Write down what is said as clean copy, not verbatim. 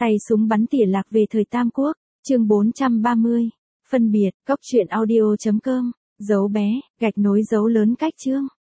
Tay súng bắn tỉa lạc về thời Tam Quốc, chương 430. Phân biệt, cốc truyện audio.com, dấu bé, gạch nối dấu lớn cách chương.